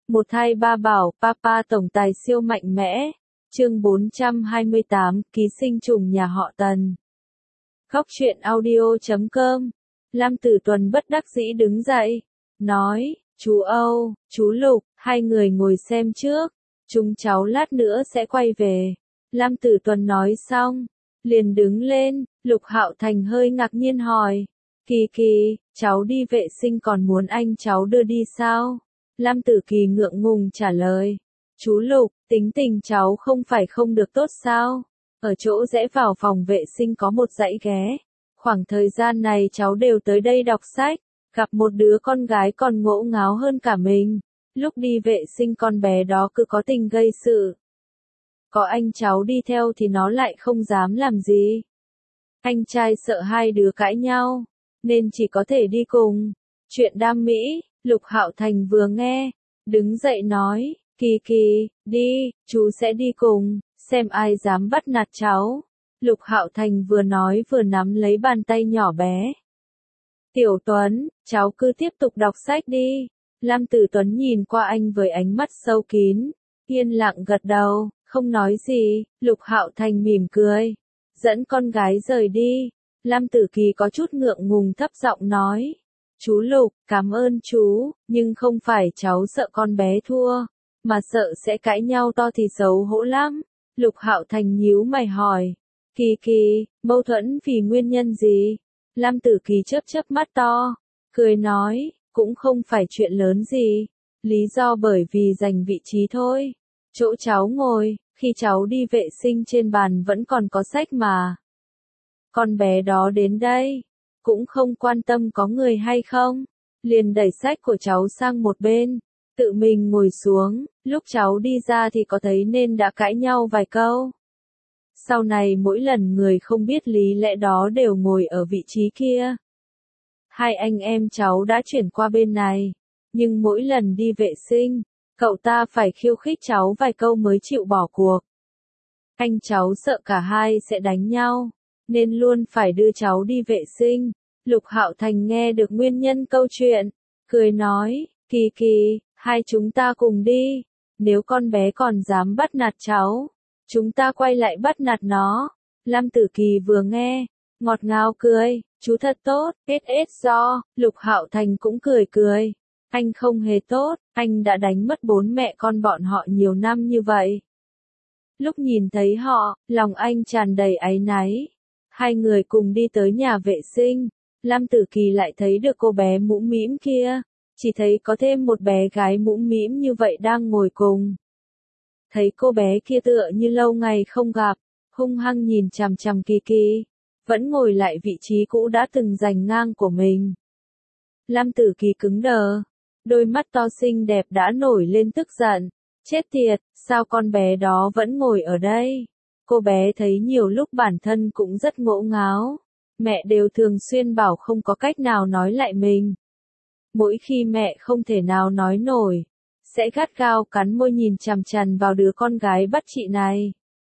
Một hai ba bảo, Papa tổng tài siêu mạnh mẽ. Chương 428, ký sinh trùng nhà họ Tần. Khóc chuyện audio.com. Lam Tử Tuần bất đắc dĩ đứng dậy, nói, chú Âu, chú Lục, hai người ngồi xem trước, chúng cháu lát nữa sẽ quay về. Lam Tử Tuần nói xong, liền đứng lên. Lục Hạo Thành hơi ngạc nhiên hỏi, Kỳ Kỳ, cháu đi vệ sinh còn muốn anh cháu đưa đi sao? Lam Tử Kỳ ngượng ngùng trả lời, chú Lục, tính tình cháu không phải không được tốt sao? Ở chỗ rẽ vào phòng vệ sinh có một dãy ghế. Khoảng thời gian này cháu đều tới đây đọc sách, gặp một đứa con gái còn ngỗ ngáo hơn cả mình. Lúc đi vệ sinh con bé đó cứ có tình gây sự. Có anh cháu đi theo thì nó lại không dám làm gì. Anh trai sợ hai đứa cãi nhau, nên chỉ có thể đi cùng. Chuyện đam mỹ. Lục Hạo Thành vừa nghe, đứng dậy nói, Kỳ Kỳ, đi, chú sẽ đi cùng, xem ai dám bắt nạt cháu. Lục Hạo Thành vừa nói vừa nắm lấy bàn tay nhỏ bé. Tiểu Tuấn, cháu cứ tiếp tục đọc sách đi. Lam Tử Tuấn nhìn qua anh với ánh mắt sâu kín, yên lặng gật đầu, không nói gì. Lục Hạo Thành mỉm cười, dẫn con gái rời đi. Lam Tử Kỳ có chút ngượng ngùng thấp giọng nói, chú Lục, cảm ơn chú, nhưng không phải cháu sợ con bé thua, mà sợ sẽ cãi nhau to thì xấu hổ lắm. Lục Hạo Thành nhíu mày hỏi, Kỳ Kỳ, mâu thuẫn vì nguyên nhân gì? Lam Tử Kỳ chớp chớp mắt to, cười nói, cũng không phải chuyện lớn gì, lý do bởi vì giành vị trí thôi. Chỗ cháu ngồi, khi cháu đi vệ sinh trên bàn vẫn còn có sách mà. Con bé đó đến đây, cũng không quan tâm có người hay không, liền đẩy sách của cháu sang một bên, tự mình ngồi xuống. Lúc cháu đi ra thì có thấy nên đã cãi nhau vài câu. Sau này mỗi lần người không biết lý lẽ đó đều ngồi ở vị trí kia. Hai anh em cháu đã chuyển qua bên này, nhưng mỗi lần đi vệ sinh, cậu ta phải khiêu khích cháu vài câu mới chịu bỏ cuộc. Anh cháu sợ cả hai sẽ đánh nhau, nên luôn phải đưa cháu đi vệ sinh. Lục Hạo Thành nghe được nguyên nhân câu chuyện, cười nói, Kỳ Kỳ, hai chúng ta cùng đi, nếu con bé còn dám bắt nạt cháu, chúng ta quay lại bắt nạt nó. Lam Tử Kỳ vừa nghe, ngọt ngào cười, chú thật tốt, do. Lục Hạo Thành cũng cười cười, anh không hề tốt, anh đã đánh mất bốn mẹ con bọn họ nhiều năm như vậy. Lúc nhìn thấy họ, lòng anh tràn đầy áy náy. Hai người cùng đi tới nhà vệ sinh, Lam Tử Kỳ lại thấy được cô bé mũm mĩm kia, chỉ thấy có thêm một bé gái mũm mĩm như vậy đang ngồi cùng. Thấy cô bé kia tựa như lâu ngày không gặp, hung hăng nhìn chằm chằm Kỳ Kỳ, vẫn ngồi lại vị trí cũ đã từng giành ngang của mình. Lam Tử Kỳ cứng đờ, đôi mắt to xinh đẹp đã nổi lên tức giận, chết tiệt, sao con bé đó vẫn ngồi ở đây? Cô bé thấy nhiều lúc bản thân cũng rất ngỗ ngáo, mẹ đều thường xuyên bảo không có cách nào nói lại mình. Mỗi khi mẹ không thể nào nói nổi, sẽ gắt gao cắn môi nhìn chằm chằm vào đứa con gái bắt chị này.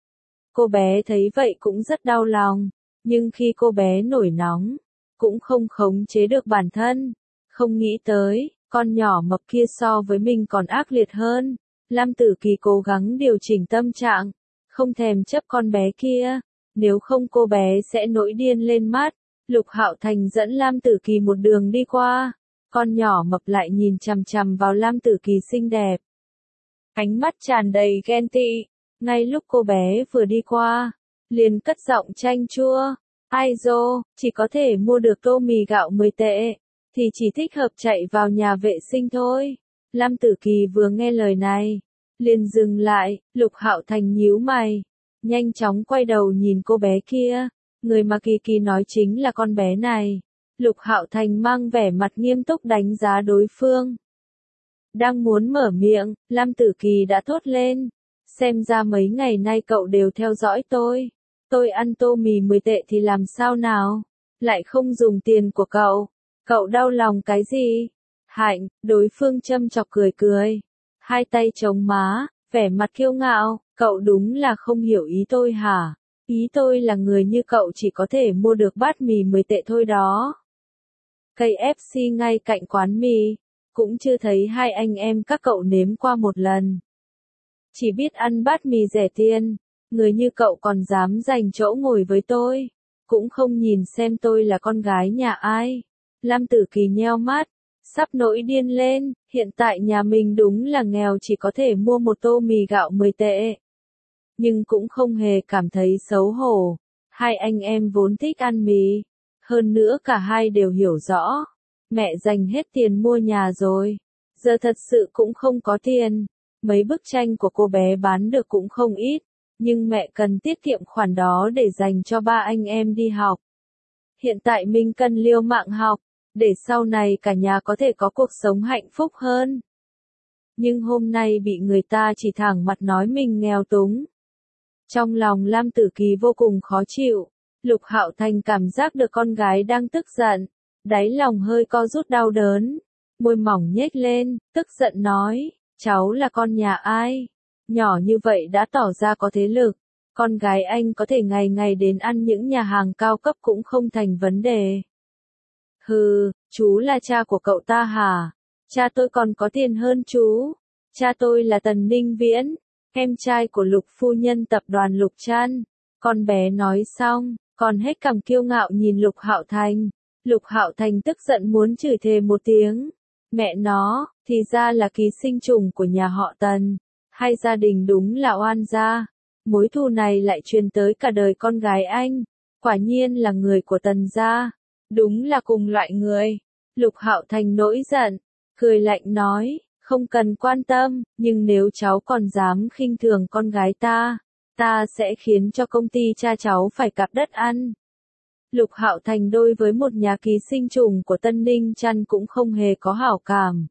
Cô bé thấy vậy cũng rất đau lòng, nhưng khi cô bé nổi nóng, cũng không khống chế được bản thân, không nghĩ tới, con nhỏ mập kia so với mình còn ác liệt hơn. Lam Tử Kỳ cố gắng điều chỉnh tâm trạng, không thèm chấp con bé kia, nếu không cô bé sẽ nổi điên lên mắt. Lục Hạo Thành dẫn Lam Tử Kỳ một đường đi qua, con nhỏ mập lại nhìn chằm chằm vào Lam Tử Kỳ xinh đẹp. Ánh mắt tràn đầy ghen tị, ngay lúc cô bé vừa đi qua, liền cất giọng chanh chua, ai dô, chỉ có thể mua được tô mì gạo 10 tệ, thì chỉ thích hợp chạy vào nhà vệ sinh thôi. Lam Tử Kỳ vừa nghe lời này, liền dừng lại. Lục Hạo Thành nhíu mày, nhanh chóng quay đầu nhìn cô bé kia, người mà Kỳ Kỳ nói chính là con bé này. Lục Hạo Thành mang vẻ mặt nghiêm túc đánh giá đối phương. Đang muốn mở miệng, Lam Tử Kỳ đã thốt lên, xem ra mấy ngày nay cậu đều theo dõi tôi. Tôi ăn tô mì 10 tệ thì làm sao nào? Lại không dùng tiền của cậu. Cậu đau lòng cái gì? Hạnh, đối phương châm chọc cười cười, hai tay chống má, vẻ mặt kiêu ngạo, cậu đúng là không hiểu ý tôi hả? Ý tôi là người như cậu chỉ có thể mua được bát mì 10 tệ thôi đó. KFC ngay cạnh quán mì, cũng chưa thấy hai anh em các cậu nếm qua một lần. Chỉ biết ăn bát mì rẻ tiền, người như cậu còn dám giành chỗ ngồi với tôi, cũng không nhìn xem tôi là con gái nhà ai. Lam Tử Kỳ nheo mắt, sắp nổi điên lên, hiện tại nhà mình đúng là nghèo chỉ có thể mua một tô mì gạo 10 tệ. Nhưng cũng không hề cảm thấy xấu hổ, hai anh em vốn thích ăn mì, hơn nữa cả hai đều hiểu rõ, mẹ dành hết tiền mua nhà rồi, giờ thật sự cũng không có tiền, mấy bức tranh của cô bé bán được cũng không ít, nhưng mẹ cần tiết kiệm khoản đó để dành cho ba anh em đi học. Hiện tại mình cần liều mạng học, để sau này cả nhà có thể có cuộc sống hạnh phúc hơn. Nhưng hôm nay bị người ta chỉ thẳng mặt nói mình nghèo túng. Trong lòng Lam Tử Kỳ vô cùng khó chịu, Lục Hạo Thành cảm giác được con gái đang tức giận, đáy lòng hơi co rút đau đớn, môi mỏng nhếch lên, tức giận nói, cháu là con nhà ai? Nhỏ như vậy đã tỏ ra có thế lực, con gái anh có thể ngày ngày đến ăn những nhà hàng cao cấp cũng không thành vấn đề. Hừ, chú là cha của cậu ta hả? Cha tôi còn có tiền hơn chú. Cha tôi là Tần Ninh Viễn, em trai của Lục phu nhân tập đoàn Lục Trăn. Con bé nói xong, còn hết cằm kiêu ngạo nhìn Lục Hạo Thành. Lục Hạo Thành tức giận muốn chửi thề một tiếng. Mẹ nó, thì ra là ký sinh trùng của nhà họ Tần. Hai gia đình đúng là oan gia. Mối thù này lại truyền tới cả đời con gái anh. Quả nhiên là người của Tần gia. Đúng là cùng loại người. Lục Hạo Thành nổi giận, cười lạnh nói, không cần quan tâm, nhưng nếu cháu còn dám khinh thường con gái ta sẽ khiến cho công ty cha cháu phải cạp đất ăn. Lục Hạo Thành đối với một nhà ký sinh trùng của Tân Ninh Trăn cũng không hề có hảo cảm.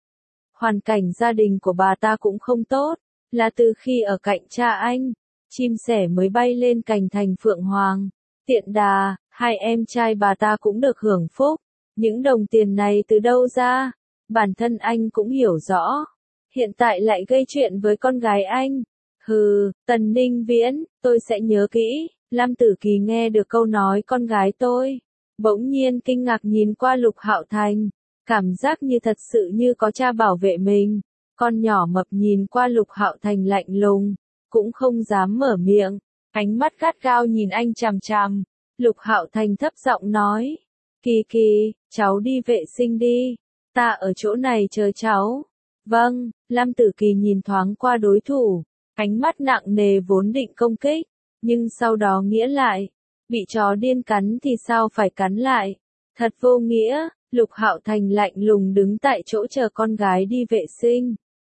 Hoàn cảnh gia đình của bà ta cũng không tốt, là từ khi ở cạnh cha anh, chim sẻ mới bay lên cành thành phượng hoàng. Tiện đà, hai em trai bà ta cũng được hưởng phúc. Những đồng tiền này từ đâu ra? Bản thân anh cũng hiểu rõ. Hiện tại lại gây chuyện với con gái anh. Hừ, Tần Ninh Viễn, tôi sẽ nhớ kỹ. Lam Tử Kỳ nghe được câu nói con gái tôi, bỗng nhiên kinh ngạc nhìn qua Lục Hạo Thành, cảm giác như thật sự như có cha bảo vệ mình. Con nhỏ mập nhìn qua Lục Hạo Thành lạnh lùng, cũng không dám mở miệng, ánh mắt gắt gao nhìn anh chằm chằm. Lục Hạo Thành thấp giọng nói, Kỳ Kỳ, cháu đi vệ sinh đi, ta ở chỗ này chờ cháu. Vâng, Lam Tử Kỳ nhìn thoáng qua đối thủ, ánh mắt nặng nề vốn định công kích, nhưng sau đó nghĩa lại, bị chó điên cắn thì sao phải cắn lại, thật vô nghĩa. Lục Hạo Thành lạnh lùng đứng tại chỗ chờ con gái đi vệ sinh.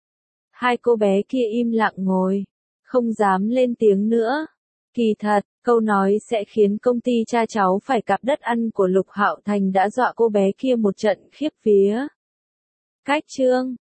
Hai cô bé kia im lặng ngồi, không dám lên tiếng nữa. Kỳ thật, câu nói sẽ khiến công ty cha cháu phải cạp đất ăn của Lục Hạo Thành đã dọa cô bé kia một trận khiếp vía. Cách chương